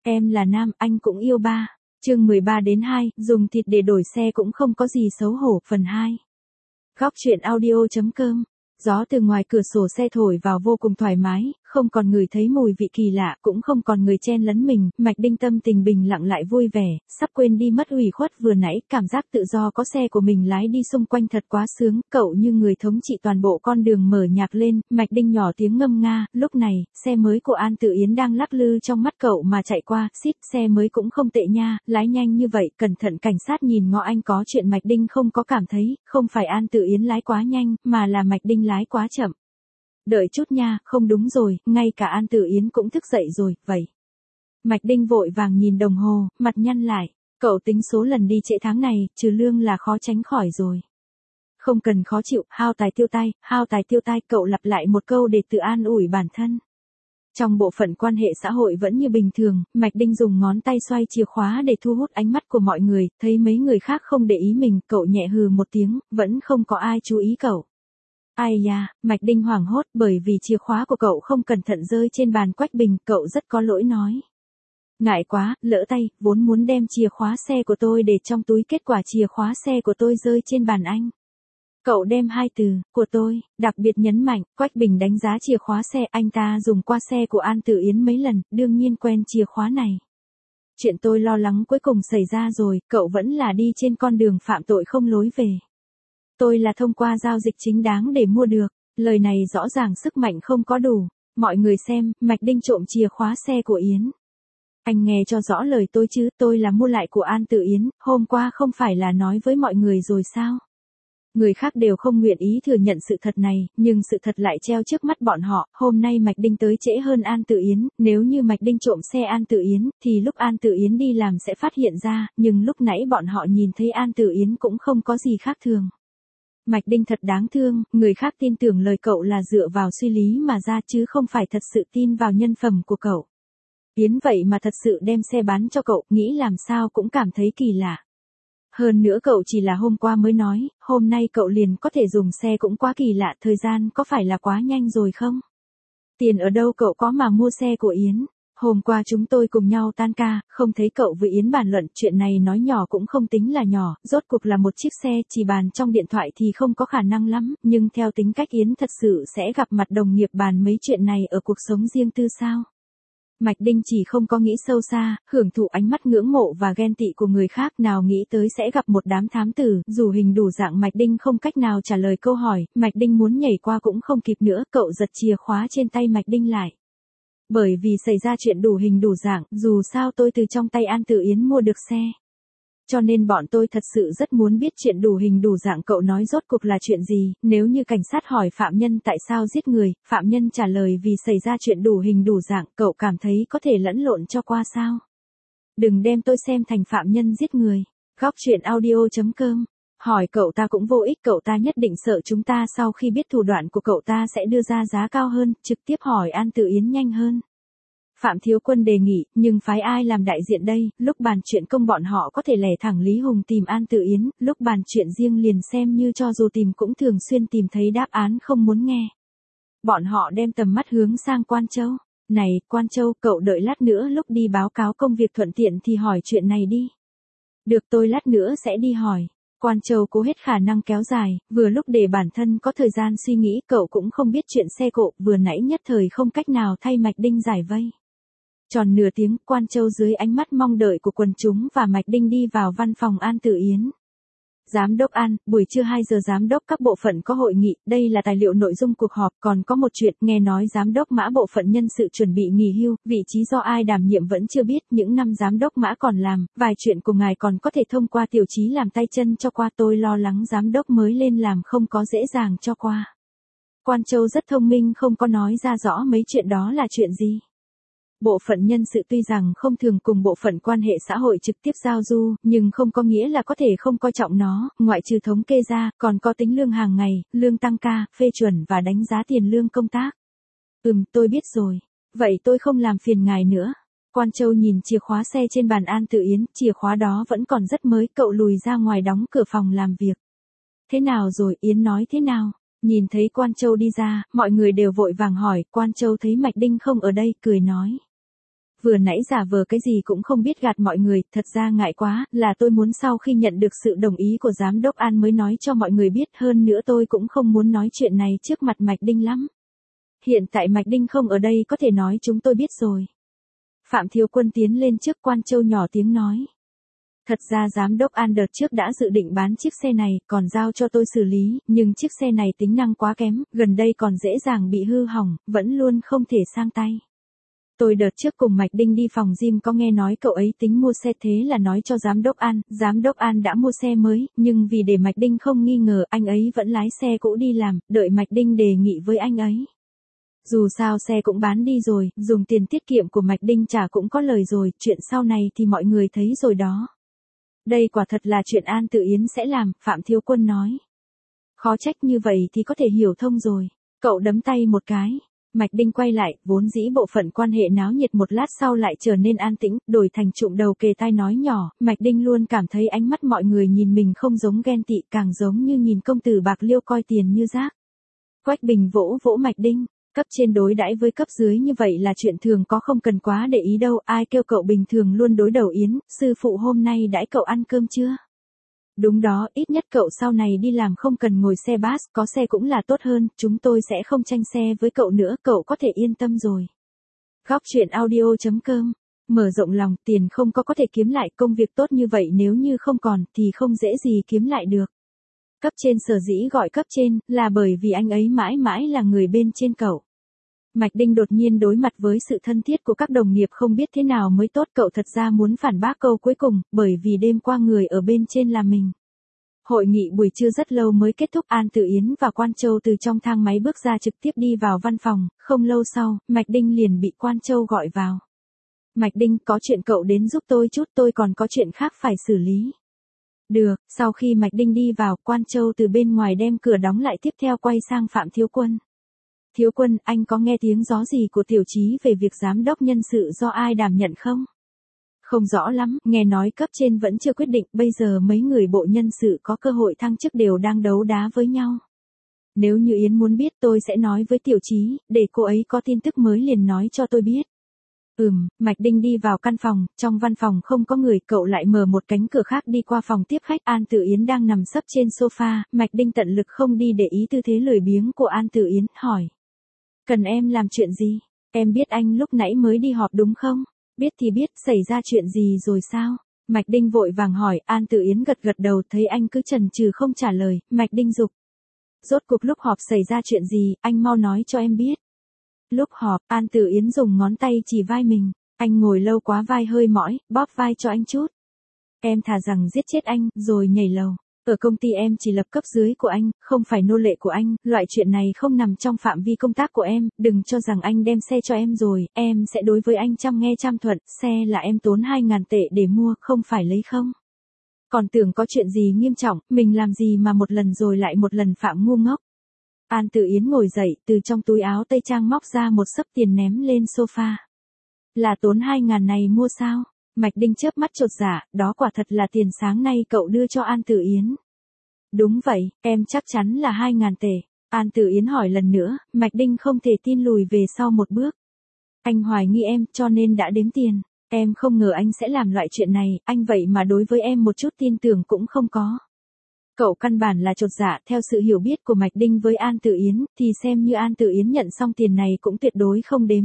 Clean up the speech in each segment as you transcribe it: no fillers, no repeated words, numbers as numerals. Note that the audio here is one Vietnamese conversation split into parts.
Em là nam, anh cũng yêu ba. Chương 13-2, dùng thịt để đổi xe cũng không có gì xấu hổ, phần 2. Góc truyện audio.com. Gió từ ngoài cửa sổ xe thổi vào vô cùng thoải mái, không còn người thấy mùi vị kỳ lạ, cũng không còn người chen lấn mình, Mạch Đinh tâm tình bình lặng lại vui vẻ, sắp quên đi mất ủy khuất vừa nãy, cảm giác tự do có xe của mình lái đi xung quanh thật quá sướng, cậu như người thống trị toàn bộ con đường mở nhạc lên, Mạch Đinh nhỏ tiếng ngâm nga, lúc này, xe mới của An Tử Yến đang lắc lư trong mắt cậu mà chạy qua, xít, xe mới cũng không tệ nha, lái nhanh như vậy, cẩn thận cảnh sát nhìn ngó anh có chuyện Mạch Đinh không có cảm thấy, không phải An Tử Yến lái quá nhanh, mà là Mạch Đinh lái quá chậm. Đợi chút nha, không đúng rồi, ngay cả An Tử Yến cũng thức dậy rồi, vậy. Mạch Đinh vội vàng nhìn đồng hồ, mặt nhăn lại, cậu tính số lần đi trễ tháng này, trừ lương là khó tránh khỏi rồi. Không cần khó chịu, hao tài tiêu tai, cậu lặp lại một câu để tự an ủi bản thân. Trong bộ phận quan hệ xã hội vẫn như bình thường, Mạch Đinh dùng ngón tay xoay chìa khóa để thu hút ánh mắt của mọi người, thấy mấy người khác không để ý mình, cậu nhẹ hừ một tiếng, vẫn không có ai chú ý cậu. Ai da, Mạch Đinh hoảng hốt bởi vì chìa khóa của cậu không cẩn thận rơi trên bàn quách bình, cậu rất có lỗi nói. Ngại quá, lỡ tay, vốn muốn đem chìa khóa xe của tôi để trong túi, kết quả chìa khóa xe của tôi rơi trên bàn anh. Cậu đem hai từ, của tôi, đặc biệt nhấn mạnh, Quách Bình đánh giá chìa khóa xe, anh ta dùng qua xe của An Tử Yến mấy lần, đương nhiên quen chìa khóa này. Chuyện tôi lo lắng cuối cùng xảy ra rồi, cậu vẫn là đi trên con đường phạm tội không lối về. Tôi là thông qua giao dịch chính đáng để mua được, lời này rõ ràng sức mạnh không có đủ. Mọi người xem, Mạch Đinh trộm chìa khóa xe của Yến. Anh nghe cho rõ lời tôi chứ, tôi là mua lại của An Tử Yến, hôm qua không phải là nói với mọi người rồi sao? Người khác đều không nguyện ý thừa nhận sự thật này, nhưng sự thật lại treo trước mắt bọn họ, hôm nay Mạch Đinh tới trễ hơn An Tử Yến, nếu như Mạch Đinh trộm xe An Tử Yến, thì lúc An Tử Yến đi làm sẽ phát hiện ra, nhưng lúc nãy bọn họ nhìn thấy An Tử Yến cũng không có gì khác thường. Mạch Đinh thật đáng thương, người khác tin tưởng lời cậu là dựa vào suy lý mà ra chứ không phải thật sự tin vào nhân phẩm của cậu. Yến vậy mà thật sự đem xe bán cho cậu, nghĩ làm sao cũng cảm thấy kỳ lạ. Hơn nữa cậu chỉ là hôm qua mới nói, hôm nay cậu liền có thể dùng xe cũng quá kỳ lạ, thời gian có phải là quá nhanh rồi không? Tiền ở đâu cậu có mà mua xe của Yến? Hôm qua chúng tôi cùng nhau tan ca, không thấy cậu với Yến bàn luận, chuyện này nói nhỏ cũng không tính là nhỏ, rốt cuộc là một chiếc xe, chỉ bàn trong điện thoại thì không có khả năng lắm, nhưng theo tính cách Yến thật sự sẽ gặp mặt đồng nghiệp bàn mấy chuyện này ở cuộc sống riêng tư sao? Mạch Đinh chỉ không có nghĩ sâu xa, hưởng thụ ánh mắt ngưỡng mộ và ghen tị của người khác, nào nghĩ tới sẽ gặp một đám thám tử, dù hình đủ dạng Mạch Đinh không cách nào trả lời câu hỏi, Mạch Đinh muốn nhảy qua cũng không kịp nữa, cậu giật chìa khóa trên tay Mạch Đinh lại. Bởi vì xảy ra chuyện đủ hình đủ dạng, dù sao tôi từ trong tay An Tử Yến mua được xe. Cho nên bọn tôi thật sự rất muốn biết chuyện đủ hình đủ dạng cậu nói rốt cuộc là chuyện gì, nếu như cảnh sát hỏi phạm nhân tại sao giết người, phạm nhân trả lời vì xảy ra chuyện đủ hình đủ dạng, cậu cảm thấy có thể lẫn lộn cho qua sao? Đừng đem tôi xem thành phạm nhân giết người. Góc truyện audio.com. Hỏi cậu ta cũng vô ích, cậu ta nhất định sợ chúng ta sau khi biết thủ đoạn của cậu ta sẽ đưa ra giá cao hơn, trực tiếp hỏi An Tử Yến nhanh hơn. Phạm Thiếu Quân đề nghị, nhưng phái ai làm đại diện đây, lúc bàn chuyện công bọn họ có thể lẻ thẳng Lý Hùng tìm An Tử Yến, lúc bàn chuyện riêng liền xem như cho dù tìm cũng thường xuyên tìm thấy đáp án không muốn nghe. Bọn họ đem tầm mắt hướng sang Quan Châu. Này, Quan Châu, cậu đợi lát nữa lúc đi báo cáo công việc thuận tiện thì hỏi chuyện này đi. Được, tôi lát nữa sẽ đi hỏi. Quan Châu cố hết khả năng kéo dài, vừa lúc để bản thân có thời gian suy nghĩ, cậu cũng không biết chuyện xe cộ, vừa nãy nhất thời không cách nào thay Mạch Đinh giải vây. Tròn nửa tiếng, Quan Châu dưới ánh mắt mong đợi của quần chúng và Mạch Đinh đi vào văn phòng An Tử Yến. Giám đốc An, buổi trưa 2 giờ giám đốc các bộ phận có hội nghị, đây là tài liệu nội dung cuộc họp, còn có một chuyện, nghe nói giám đốc Mã bộ phận nhân sự chuẩn bị nghỉ hưu, vị trí do ai đảm nhiệm vẫn chưa biết, những năm giám đốc Mã còn làm, vài chuyện của ngài còn có thể thông qua tiểu trí làm tay chân cho qua, tôi lo lắng giám đốc mới lên làm không có dễ dàng cho qua. Quan Châu rất thông minh không có nói ra rõ mấy chuyện đó là chuyện gì. Bộ phận nhân sự tuy rằng không thường cùng bộ phận quan hệ xã hội trực tiếp giao du, nhưng không có nghĩa là có thể không coi trọng nó, ngoại trừ thống kê ra, còn có tính lương hàng ngày, lương tăng ca, phê chuẩn và đánh giá tiền lương công tác. Tôi biết rồi. Vậy tôi không làm phiền ngài nữa. Quan Châu nhìn chìa khóa xe trên bàn An Tử Yến, chìa khóa đó vẫn còn rất mới, cậu lùi ra ngoài đóng cửa phòng làm việc. Thế nào rồi, Yến nói thế nào? Nhìn thấy Quan Châu đi ra, mọi người đều vội vàng hỏi, Quan Châu thấy Mạch Đinh không ở đây, cười nói. Vừa nãy giả vờ cái gì cũng không biết gạt mọi người, thật ra ngại quá, là tôi muốn sau khi nhận được sự đồng ý của giám đốc An mới nói cho mọi người biết, hơn nữa tôi cũng không muốn nói chuyện này trước mặt Mạch Đinh lắm. Hiện tại Mạch Đinh không ở đây có thể nói chúng tôi biết rồi. Phạm Thiếu Quân tiến lên trước, Quan Châu nhỏ tiếng nói. Thật ra giám đốc An đợt trước đã dự định bán chiếc xe này, còn giao cho tôi xử lý, nhưng chiếc xe này tính năng quá kém, gần đây còn dễ dàng bị hư hỏng, vẫn luôn không thể sang tay. Tôi đợt trước cùng Mạch Đinh đi phòng gym có nghe nói cậu ấy tính mua xe, thế là nói cho giám đốc An đã mua xe mới, nhưng vì để Mạch Đinh không nghi ngờ, anh ấy vẫn lái xe cũ đi làm, đợi Mạch Đinh đề nghị với anh ấy. Dù sao xe cũng bán đi rồi, dùng tiền tiết kiệm của Mạch Đinh trả cũng có lời rồi, chuyện sau này thì mọi người thấy rồi đó. Đây quả thật là chuyện An Tử Yến sẽ làm, Phạm Thiếu Quân nói. Khó trách, như vậy thì có thể hiểu thông rồi. Cậu đấm tay một cái. Mạch Đinh quay lại, vốn dĩ bộ phận quan hệ náo nhiệt một lát sau lại trở nên an tĩnh, đổi thành trụm đầu kề tai nói nhỏ. Mạch Đinh luôn cảm thấy ánh mắt mọi người nhìn mình không giống ghen tị, càng giống như nhìn công tử bạc liêu coi tiền như rác. Quách Bình vỗ vỗ Mạch Đinh. Cấp trên đối đãi với cấp dưới như vậy là chuyện thường có, không cần quá để ý đâu, ai kêu cậu bình thường luôn đối đầu Yến, sư phụ hôm nay đãi cậu ăn cơm chưa? Đúng đó, ít nhất cậu sau này đi làm không cần ngồi xe bus, có xe cũng là tốt hơn, chúng tôi sẽ không tranh xe với cậu nữa, cậu có thể yên tâm rồi. Góc truyện audio.com. Mở rộng lòng, tiền không có thể kiếm lại, công việc tốt như vậy nếu như không còn thì không dễ gì kiếm lại được. Cấp trên sở dĩ gọi cấp trên, là bởi vì anh ấy mãi mãi là người bên trên cậu. Mạch Đinh đột nhiên đối mặt với sự thân thiết của các đồng nghiệp không biết thế nào mới tốt, cậu thật ra muốn phản bác câu cuối cùng, bởi vì đêm qua người ở bên trên là mình. Hội nghị buổi trưa rất lâu mới kết thúc, An Tử Yến và Quan Châu từ trong thang máy bước ra trực tiếp đi vào văn phòng, không lâu sau, Mạch Đinh liền bị Quan Châu gọi vào. Mạch Đinh, có chuyện cậu đến giúp tôi chút, tôi còn có chuyện khác phải xử lý. Được, sau khi Mạch Đinh đi vào, Quan Châu từ bên ngoài đem cửa đóng lại, tiếp theo quay sang Phạm Thiếu Quân. Thiếu Quân, anh có nghe tiếng gió gì của Tiểu Chí về việc giám đốc nhân sự do ai đảm nhận không? Không rõ lắm, nghe nói cấp trên vẫn chưa quyết định, bây giờ mấy người bộ nhân sự có cơ hội thăng chức đều đang đấu đá với nhau. Nếu như Yến muốn biết tôi sẽ nói với Tiểu Chí, để cô ấy có tin tức mới liền nói cho tôi biết. Mạch Đinh đi vào căn phòng, trong văn phòng không có người, cậu lại mở một cánh cửa khác đi qua phòng tiếp khách, An Tử Yến đang nằm sấp trên sofa, Mạch Đinh tận lực không đi để ý tư thế lười biếng của An Tử Yến, hỏi. Cần em làm chuyện gì? Em biết anh lúc nãy mới đi họp đúng không? Biết thì biết, xảy ra chuyện gì rồi sao? Mạch Đinh vội vàng hỏi, An Tử Yến gật gật đầu, thấy anh cứ chần chừ không trả lời, Mạch Đinh giục. Rốt cuộc lúc họp xảy ra chuyện gì, anh mau nói cho em biết. Lúc họp, An Tử Yến dùng ngón tay chỉ vai mình, anh ngồi lâu quá vai hơi mỏi, bóp vai cho anh chút. Em thà rằng giết chết anh, rồi nhảy lầu. Ở công ty em chỉ lập cấp dưới của anh, không phải nô lệ của anh, loại chuyện này không nằm trong phạm vi công tác của em, đừng cho rằng anh đem xe cho em rồi, em sẽ đối với anh trăm nghe trăm thuận, xe là em tốn 2.000 tệ để mua, không phải lấy không. Còn tưởng có chuyện gì nghiêm trọng, mình làm gì mà một lần rồi lại một lần phạm ngu ngốc. An Tử Yến ngồi dậy, từ trong túi áo tây trang móc ra một xấp tiền ném lên sofa. Là tốn 2.000 này mua sao? Mạch Đinh chớp mắt chột dạ, đó quả thật là tiền sáng nay cậu đưa cho An Tử Yến. Đúng vậy, em chắc chắn là 2.000 tệ. An Tử Yến hỏi lần nữa, Mạch Đinh không thể tin lùi về sau một bước. Anh hoài nghi em, cho nên đã đếm tiền. Em không ngờ anh sẽ làm loại chuyện này, anh vậy mà đối với em một chút tin tưởng cũng không có. Cậu căn bản là chột dạ, theo sự hiểu biết của Mạch Đinh với An Tử Yến, thì xem như An Tử Yến nhận xong tiền này cũng tuyệt đối không đếm,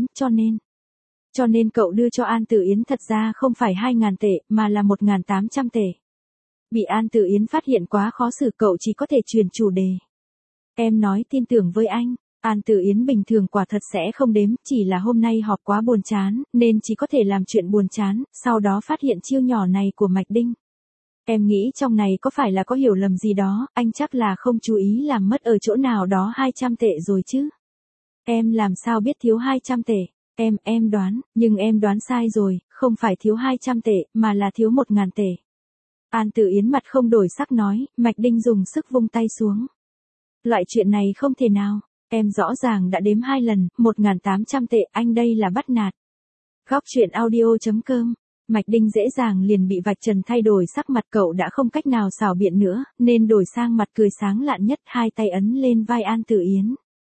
cho nên cậu đưa cho An Tử Yến thật ra không phải 2.000 tệ, mà là 1.800 tệ. Bị An Tử Yến phát hiện quá khó xử, cậu chỉ có thể chuyển chủ đề. Em nói tin tưởng với anh. An Tử Yến bình thường quả thật sẽ không đếm, chỉ là hôm nay họp quá buồn chán, nên chỉ có thể làm chuyện buồn chán, sau đó phát hiện chiêu nhỏ này của Mạch Đinh. Em nghĩ trong này có phải là có hiểu lầm gì đó, anh chắc là không chú ý làm mất ở chỗ nào đó 200 tệ rồi chứ. Em làm sao biết thiếu 200 tệ? Em đoán, nhưng em đoán sai rồi, không phải thiếu 200 tệ, mà là thiếu 1.000 tệ. An Tử Yến mặt không đổi sắc nói, Mạch Đinh dùng sức vung tay xuống. Loại chuyện này không thể nào, em rõ ràng đã đếm 2 lần, 1.800 tệ, anh đây là bắt nạt. Góc truyện audio.com. Mạch Đinh dễ dàng liền bị vạch trần, thay đổi sắc mặt, cậu đã không cách nào xảo biện nữa, nên đổi sang mặt cười sáng lạn nhất, hai tay ấn lên vai An Tử Yến.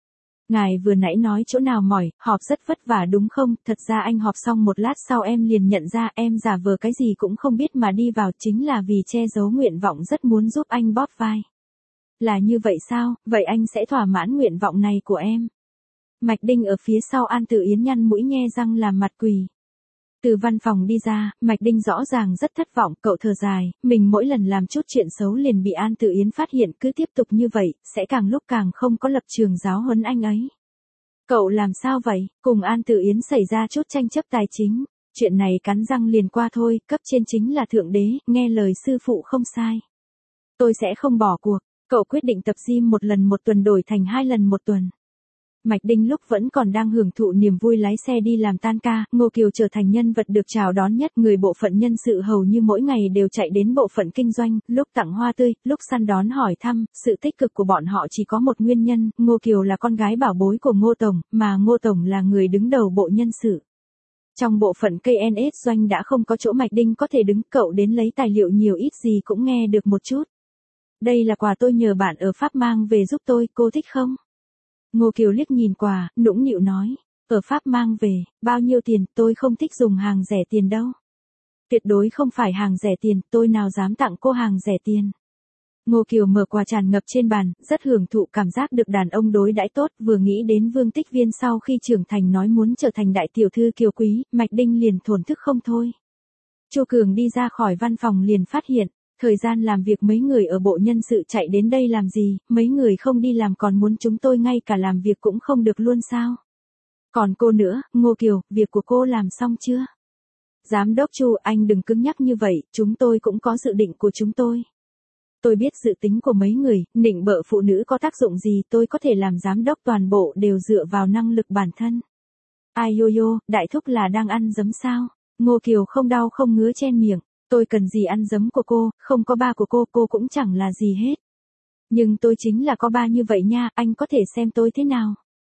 Ngài vừa nãy nói chỗ nào mỏi, họp rất vất vả đúng không? Thật ra anh họp xong một lát sau em liền nhận ra em giả vờ cái gì cũng không biết mà đi vào chính là vì che giấu nguyện vọng rất muốn giúp anh bóp vai. Là như vậy sao? Vậy anh sẽ thỏa mãn nguyện vọng này của em. Mạch Đinh ở phía sau An Tử Yến nhăn mũi nhe răng làm mặt quỳ. Từ văn phòng đi ra, Mạch Đinh rõ ràng rất thất vọng, cậu thở dài, mình mỗi lần làm chút chuyện xấu liền bị An Tử Yến phát hiện, cứ tiếp tục như vậy, sẽ càng lúc càng không có lập trường giáo huấn anh ấy. Cậu làm sao vậy? Cùng An Tử Yến xảy ra chút tranh chấp tài chính. Chuyện này cắn răng liền qua thôi, cấp trên chính là thượng đế, nghe lời sư phụ không sai. Tôi sẽ không bỏ cuộc, cậu quyết định tập gym một lần một tuần đổi thành 2 lần một tuần. Mạch Đinh lúc vẫn còn đang hưởng thụ niềm vui lái xe đi làm tan ca, Ngô Kiều trở thành nhân vật được chào đón nhất, người bộ phận nhân sự hầu như mỗi ngày đều chạy đến bộ phận kinh doanh, lúc tặng hoa tươi, lúc săn đón hỏi thăm, sự tích cực của bọn họ chỉ có một nguyên nhân, Ngô Kiều là con gái bảo bối của Ngô Tổng, mà Ngô Tổng là người đứng đầu bộ nhân sự. Trong bộ phận KNS doanh đã không có chỗ Mạch Đinh có thể đứng, cậu đến lấy tài liệu nhiều ít gì cũng nghe được một chút. Đây là quà tôi nhờ bạn ở Pháp mang về giúp tôi, cô thích không? Ngô Kiều liếc nhìn quà, nũng nịu nói, ở Pháp mang về, bao nhiêu tiền, tôi không thích dùng hàng rẻ tiền đâu. Tuyệt đối không phải hàng rẻ tiền, tôi nào dám tặng cô hàng rẻ tiền. Ngô Kiều mở quà tràn ngập trên bàn, rất hưởng thụ cảm giác được đàn ông đối đãi tốt, vừa nghĩ đến Vương Tích Viên sau khi trưởng thành nói muốn trở thành đại tiểu thư kiều quý, Mạch Đinh liền thổn thức không thôi. Chu Cường đi ra khỏi văn phòng liền phát hiện, thời gian làm việc mấy người ở bộ nhân sự chạy đến đây làm gì, mấy người không đi làm còn muốn chúng tôi ngay cả làm việc cũng không được luôn sao. Còn cô nữa, Ngô Kiều, việc của cô làm xong chưa? Giám đốc Chu, anh đừng cứng nhắc như vậy, chúng tôi cũng có dự định của chúng tôi. Tôi biết dự tính của mấy người, nịnh bợ phụ nữ có tác dụng gì, tôi có thể làm giám đốc toàn bộ đều dựa vào năng lực bản thân. Ai yo yo, đại thúc là đang ăn giấm sao? Ngô Kiều không đau không ngứa chen miệng. Tôi cần gì ăn giấm của cô, không có ba của cô cũng chẳng là gì hết. Nhưng tôi chính là có ba như vậy nha, anh có thể xem tôi thế nào.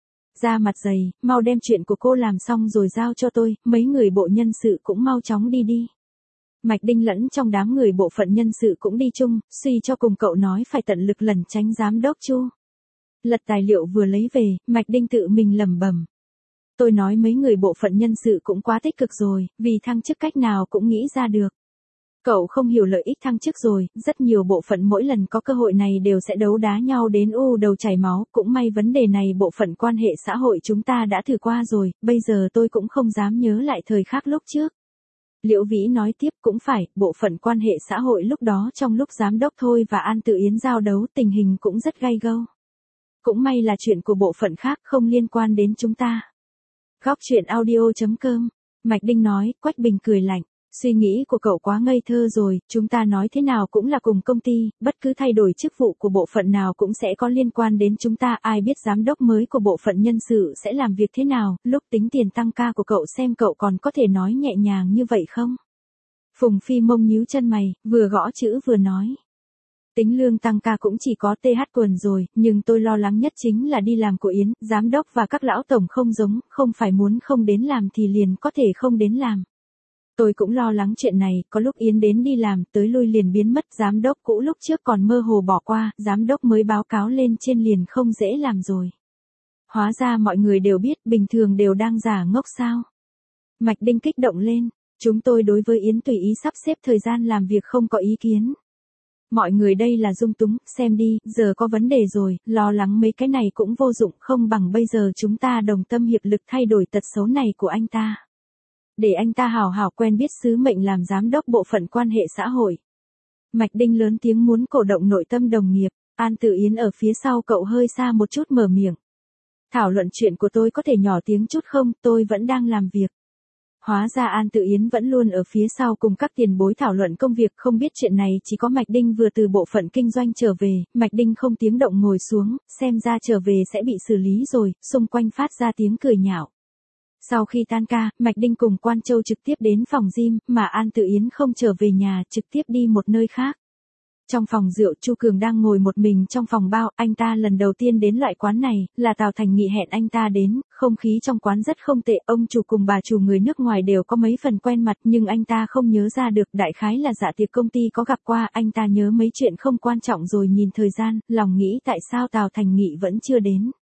Ra mặt dày, mau đem chuyện của cô làm xong rồi giao cho tôi, mấy người bộ nhân sự cũng mau chóng đi đi. Mạch Đinh lẫn trong đám người bộ phận nhân sự cũng đi chung, suy cho cùng cậu nói phải tận lực lẩn tránh giám đốc Chu. Lật tài liệu vừa lấy về, Mạch Đinh tự mình lẩm bẩm. Tôi nói mấy người bộ phận nhân sự cũng quá tích cực rồi, vì thăng chức cách nào cũng nghĩ ra được. Cậu không hiểu lợi ích thăng chức rồi, rất nhiều bộ phận mỗi lần có cơ hội này đều sẽ đấu đá nhau đến đầu chảy máu, cũng may vấn đề này bộ phận quan hệ xã hội chúng ta đã thử qua rồi, bây giờ tôi cũng không dám nhớ lại thời khắc lúc trước. Liễu Vĩ nói tiếp cũng phải, bộ phận quan hệ xã hội lúc đó trong lúc giám đốc Thôi và An Tự Yến giao đấu tình hình cũng rất gay gâu. Cũng may là chuyện của bộ phận khác không liên quan đến chúng ta. Góc truyện audio.com, Mạch Đinh nói, Quách Bình cười lạnh. Suy nghĩ của cậu quá ngây thơ rồi, chúng ta nói thế nào cũng là cùng công ty, bất cứ thay đổi chức vụ của bộ phận nào cũng sẽ có liên quan đến chúng ta, ai biết giám đốc mới của bộ phận nhân sự sẽ làm việc thế nào, lúc tính tiền tăng ca của cậu xem cậu còn có thể nói nhẹ nhàng như vậy không? Phùng Phi Mông nhíu chân mày, vừa gõ chữ vừa nói. Tính lương tăng ca cũng chỉ có TH quần rồi, nhưng tôi lo lắng nhất chính là đi làm của Yến, giám đốc và các lão tổng không giống, không phải muốn không đến làm thì liền có thể không đến làm. Tôi cũng lo lắng chuyện này, có lúc Yến đến đi làm, tới lui liền biến mất, giám đốc cũ lúc trước còn mơ hồ bỏ qua, giám đốc mới báo cáo lên trên liền không dễ làm rồi. Hóa ra mọi người đều biết, bình thường đều đang giả ngốc sao. Mạch Đinh kích động lên, chúng tôi đối với Yến tùy ý sắp xếp thời gian làm việc không có ý kiến. Mọi người đây là dung túng, xem đi, giờ có vấn đề rồi, lo lắng mấy cái này cũng vô dụng, không bằng bây giờ chúng ta đồng tâm hiệp lực thay đổi tật xấu này của anh ta. Để anh ta hào hào quen biết sứ mệnh làm giám đốc bộ phận quan hệ xã hội. Mạch Đinh lớn tiếng muốn cổ động nội tâm đồng nghiệp, An Tử Yến ở phía sau cậu hơi xa một chút mở miệng. Thảo luận chuyện của tôi có thể nhỏ tiếng chút không, tôi vẫn đang làm việc. Hóa ra An Tử Yến vẫn luôn ở phía sau cùng các tiền bối thảo luận công việc, không biết chuyện này chỉ có Mạch Đinh vừa từ bộ phận kinh doanh trở về, Mạch Đinh không tiếng động ngồi xuống, xem ra trở về sẽ bị xử lý rồi, xung quanh phát ra tiếng cười nhạo. Sau khi tan ca, Mạch Đinh cùng Quan Châu trực tiếp đến phòng gym, mà An Tử Yến không trở về nhà, trực tiếp đi một nơi khác. Trong phòng rượu, Chu Cường đang ngồi một mình trong phòng bao, anh ta lần đầu tiên đến loại quán này, là Tào Thành Nghị hẹn anh ta đến, không khí trong quán rất không tệ, ông chủ cùng bà chủ người nước ngoài đều có mấy phần quen mặt nhưng anh ta không nhớ ra được, đại khái là dạ tiệc công ty có gặp qua, anh ta nhớ mấy chuyện không quan trọng rồi nhìn thời gian, lòng nghĩ tại sao Tào Thành Nghị vẫn chưa đến.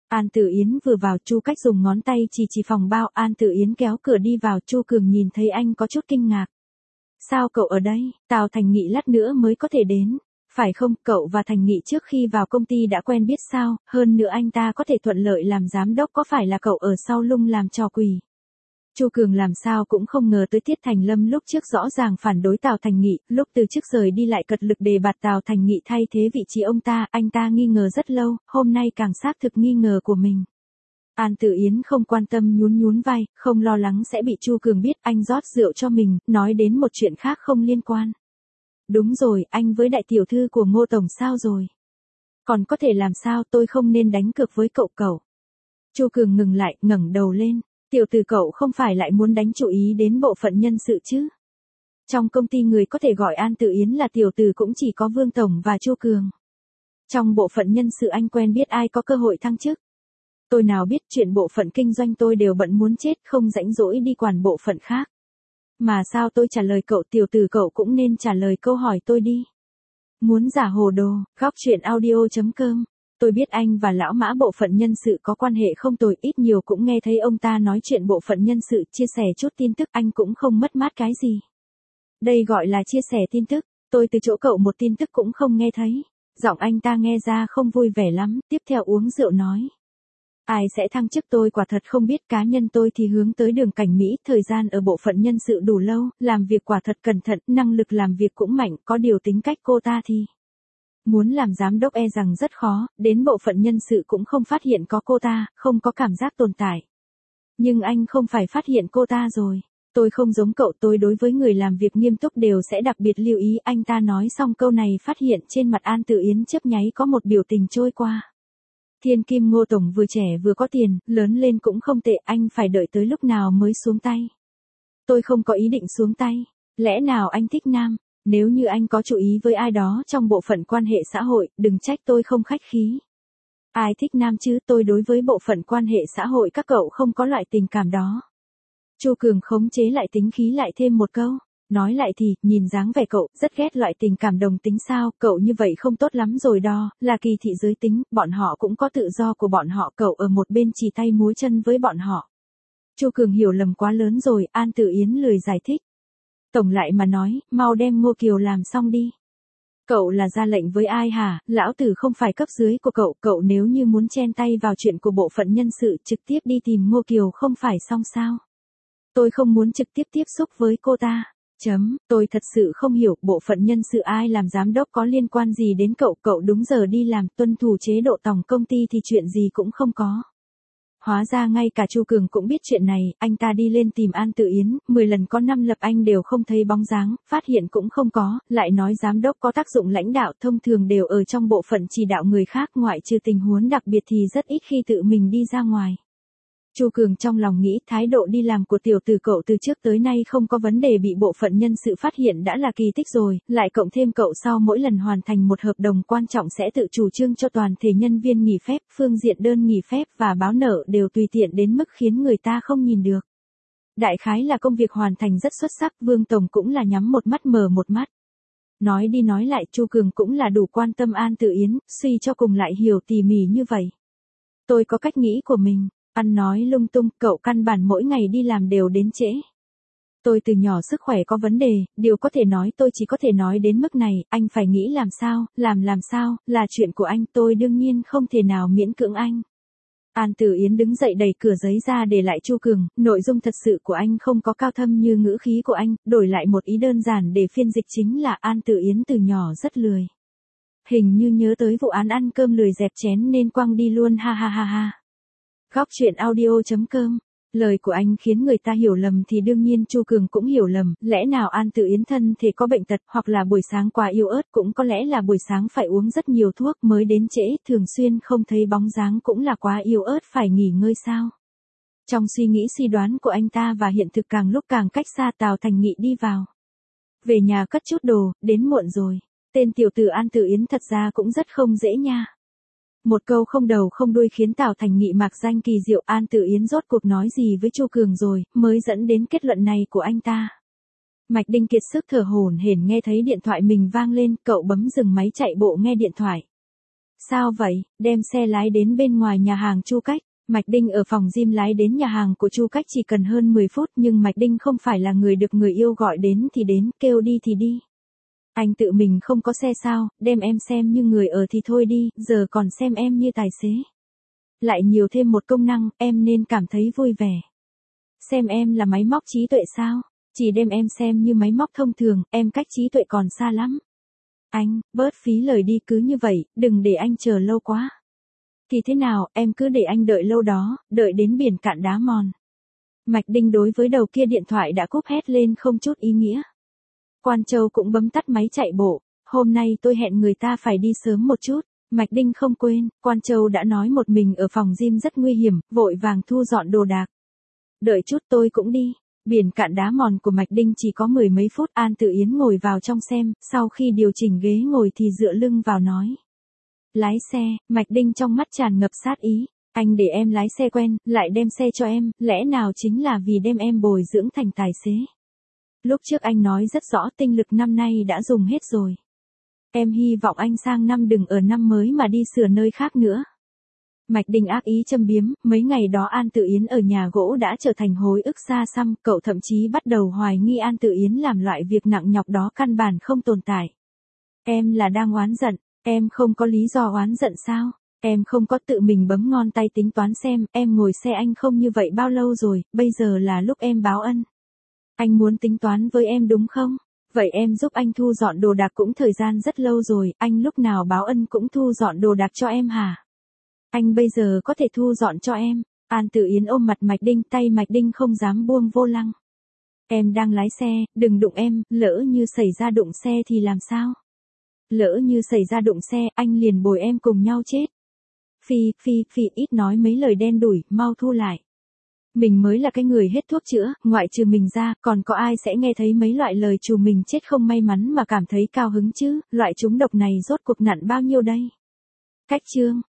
An Tử Yến vừa vào, Chu Cách dùng ngón tay chỉ phòng bao, An Tử Yến kéo cửa đi vào, Chu Cường nhìn thấy anh có chút kinh ngạc. Sao cậu ở đây, Tào Thành Nghị lát nữa mới có thể đến. Phải không, cậu và Thành Nghị trước khi vào công ty đã quen biết sao, hơn nữa anh ta có thể thuận lợi làm giám đốc, có phải là cậu ở sau lưng làm trò quỷ. Chu Cường làm sao cũng không ngờ tới Tiết Thành Lâm lúc trước rõ ràng phản đối Tào Thành Nghị, lúc từ trước rời đi lại cật lực đề bạt Tào Thành Nghị thay thế vị trí ông ta, anh ta nghi ngờ rất lâu, hôm nay càng xác thực nghi ngờ của mình. An Tử Yến không quan tâm nhún vai, không lo lắng sẽ bị Chu Cường biết, anh rót rượu cho mình, nói đến một chuyện khác không liên quan. Đúng rồi, anh với đại tiểu thư của Ngô Tổng sao rồi? Còn có thể làm sao, tôi không nên đánh cược với cậu. Chu Cường ngừng lại, ngẩng đầu lên. Tiểu tử cậu không phải lại muốn đánh chú ý đến bộ phận nhân sự chứ? Trong công ty người có thể gọi An Tử Yến là tiểu tử cũng chỉ có Vương Tổng và Chu Cường. Trong bộ phận nhân sự anh quen biết ai có cơ hội thăng chức? Tôi nào biết, chuyện bộ phận kinh doanh tôi đều bận muốn chết, không rảnh rỗi đi quản bộ phận khác. Mà sao tôi trả lời cậu, tiểu tử cậu cũng nên trả lời câu hỏi tôi đi. Muốn giả hồ đồ, góc chuyện audio.com. Tôi biết anh và lão Mã bộ phận nhân sự có quan hệ không tồi, ít nhiều cũng nghe thấy ông ta nói chuyện bộ phận nhân sự, chia sẻ chút tin tức, anh cũng không mất mát cái gì. Đây gọi là chia sẻ tin tức, tôi từ chỗ cậu một tin tức cũng không nghe thấy. Giọng anh ta nghe ra không vui vẻ lắm, tiếp theo uống rượu nói. Ai sẽ thăng chức tôi quả thật không biết, cá nhân tôi thì hướng tới đường cảnh Mỹ, thời gian ở bộ phận nhân sự đủ lâu, làm việc quả thật cẩn thận, năng lực làm việc cũng mạnh, có điều tính cách cô ta thì muốn làm giám đốc e rằng rất khó, đến bộ phận nhân sự cũng không phát hiện có cô ta, không có cảm giác tồn tại. Nhưng anh không phải phát hiện cô ta rồi. Tôi không giống cậu, tôi đối với người làm việc nghiêm túc đều sẽ đặc biệt lưu ý, anh ta nói xong câu này phát hiện trên mặt An Tử Yến chớp nháy có một biểu tình trôi qua. Thiên Kim Ngô Tổng vừa trẻ vừa có tiền, lớn lên cũng không tệ, anh phải đợi tới lúc nào mới xuống tay. Tôi không có ý định xuống tay, lẽ nào anh thích nam? Nếu như anh có chú ý với ai đó trong bộ phận quan hệ xã hội, đừng trách tôi không khách khí. Ai thích nam chứ, tôi đối với bộ phận quan hệ xã hội các cậu không có loại tình cảm đó. Chu Cường khống chế lại tính khí lại thêm một câu. Nói lại thì, nhìn dáng vẻ cậu, rất ghét loại tình cảm đồng tính sao, cậu như vậy không tốt lắm rồi đó, là kỳ thị giới tính, bọn họ cũng có tự do của bọn họ, cậu ở một bên chỉ tay múa chân với bọn họ. Chu Cường hiểu lầm quá lớn rồi, An Tử Yến lười giải thích. Tổng lại mà nói, mau đem Ngô Kiều làm xong đi. Cậu là ra lệnh với ai hả, lão tử không phải cấp dưới của cậu nếu như muốn chen tay vào chuyện của bộ phận nhân sự trực tiếp đi tìm Ngô Kiều không phải xong sao? Tôi không muốn trực tiếp tiếp xúc với cô ta. Tôi thật sự không hiểu, bộ phận nhân sự ai làm giám đốc có liên quan gì đến cậu đúng giờ đi làm, tuân thủ chế độ tổng công ty thì chuyện gì cũng không có. Hóa ra ngay cả Chu Cường cũng biết chuyện này, anh ta đi lên tìm An Tử Yến, 10 lần có 5 lập anh đều không thấy bóng dáng, phát hiện cũng không có, lại nói giám đốc có tác dụng lãnh đạo, thông thường đều ở trong bộ phận chỉ đạo người khác, ngoại trừ tình huống đặc biệt thì rất ít khi tự mình đi ra ngoài. Chu Cường trong lòng nghĩ, thái độ đi làm của tiểu tử cậu từ trước tới nay không có vấn đề, bị bộ phận nhân sự phát hiện đã là kỳ tích rồi, lại cộng thêm cậu sau mỗi lần hoàn thành một hợp đồng quan trọng sẽ tự chủ trương cho toàn thể nhân viên nghỉ phép, phương diện đơn nghỉ phép và báo nợ đều tùy tiện đến mức khiến người ta không nhìn được. Đại khái là công việc hoàn thành rất xuất sắc, Vương Tổng cũng là nhắm một mắt mở một mắt. Nói đi nói lại, Chu Cường cũng là đủ quan tâm An Tử Yến, suy cho cùng lại hiểu tỉ mỉ như vậy. Tôi có cách nghĩ của mình. Ăn nói lung tung, cậu căn bản mỗi ngày đi làm đều đến trễ. Tôi từ nhỏ sức khỏe có vấn đề, điều có thể nói tôi chỉ có thể nói đến mức này, anh phải nghĩ làm sao, là chuyện của anh, tôi đương nhiên không thể nào miễn cưỡng anh. An Tử Yến đứng dậy đẩy cửa giấy ra để lại Chu Cường, nội dung thật sự của anh không có cao thâm như ngữ khí của anh, đổi lại một ý đơn giản để phiên dịch chính là An Tử Yến từ nhỏ rất lười. Hình như nhớ tới vụ án ăn cơm lười dẹp chén nên quăng đi luôn, ha ha ha ha. Góc chuyện audio.com. Lời của anh khiến người ta hiểu lầm thì đương nhiên Chu Cường cũng hiểu lầm, lẽ nào An Tử Yến thân thể có bệnh tật, hoặc là buổi sáng quá yếu ớt, cũng có lẽ là buổi sáng phải uống rất nhiều thuốc mới đến trễ, thường xuyên không thấy bóng dáng cũng là quá yếu ớt phải nghỉ ngơi sao. Trong suy nghĩ suy đoán của anh ta và hiện thực càng lúc càng cách xa, Tào Thành Nghị đi vào. Về nhà cất chút đồ, đến muộn rồi. Tên tiểu tử An Tử Yến thật ra cũng rất không dễ nha. Một câu không đầu không đuôi khiến Tào Thành Nghị mạc danh kỳ diệu, An Tử Yến rốt cuộc nói gì với Chu Cường rồi, mới dẫn đến kết luận này của anh ta. Mạch Đinh kiệt sức thở hổn hển nghe thấy điện thoại mình vang lên, cậu bấm dừng máy chạy bộ nghe điện thoại. Sao vậy, đem xe lái đến bên ngoài nhà hàng Chu Cách. Mạch Đinh ở phòng gym lái đến nhà hàng của Chu Cách chỉ cần hơn 10 phút nhưng Mạch Đinh không phải là người được người yêu gọi đến thì đến, kêu đi thì đi. Anh tự mình không có xe sao, đem em xem như người ở thì thôi đi, giờ còn xem em như tài xế. Lại nhiều thêm một công năng, em nên cảm thấy vui vẻ. Xem em là máy móc trí tuệ sao? Chỉ đem em xem như máy móc thông thường, em cách trí tuệ còn xa lắm. Anh, bớt phí lời đi cứ như vậy, đừng để anh chờ lâu quá. Thì thế nào, em cứ để anh đợi lâu đó, đợi đến biển cạn đá mòn. Mạch Đinh đối với đầu kia điện thoại đã cúp hét lên không chút ý nghĩa. Quan Châu cũng bấm tắt máy chạy bộ, hôm nay tôi hẹn người ta phải đi sớm một chút. Mạch Đinh không quên, Quan Châu đã nói một mình ở phòng gym rất nguy hiểm, vội vàng thu dọn đồ đạc. Đợi chút tôi cũng đi. Biển cạn đá mòn của Mạch Đinh chỉ có 10 mấy phút. An Tự Yến ngồi vào trong xem, sau khi điều chỉnh ghế ngồi thì dựa lưng vào nói. Lái xe, Mạch Đinh trong mắt tràn ngập sát ý. Anh để em lái xe quen, lại đem xe cho em, lẽ nào chính là vì đem em bồi dưỡng thành tài xế. Lúc trước anh nói rất rõ tinh lực năm nay đã dùng hết rồi. Em hy vọng anh sang năm đừng ở năm mới mà đi sửa nơi khác nữa. Mạch Đinh ác ý châm biếm, mấy ngày đó An Tự Yến ở nhà gỗ đã trở thành hồi ức xa xăm, cậu thậm chí bắt đầu hoài nghi An Tự Yến làm loại việc nặng nhọc đó căn bản không tồn tại. Em là đang oán giận, em không có lý do oán giận sao? Em không có tự mình bấm ngón tay tính toán xem, em ngồi xe anh không như vậy bao lâu rồi, bây giờ là lúc em báo ân. Anh muốn tính toán với em đúng không? Vậy em giúp anh thu dọn đồ đạc cũng thời gian rất lâu rồi, anh lúc nào báo ân cũng thu dọn đồ đạc cho em hả? Anh bây giờ có thể thu dọn cho em. An Tự Yến ôm mặt Mạch Đinh, tay Mạch Đinh không dám buông vô lăng. Em đang lái xe, đừng đụng em, lỡ như xảy ra đụng xe thì làm sao? Lỡ như xảy ra đụng xe, anh liền bồi em cùng nhau chết. Phi, ít nói mấy lời đen đủi, mau thu lại. Mình mới là cái người hết thuốc chữa, ngoại trừ mình ra, còn có ai sẽ nghe thấy mấy loại lời trù mình chết không may mắn mà cảm thấy cao hứng chứ, loại trúng độc này rốt cuộc nặng bao nhiêu đây? Cách chương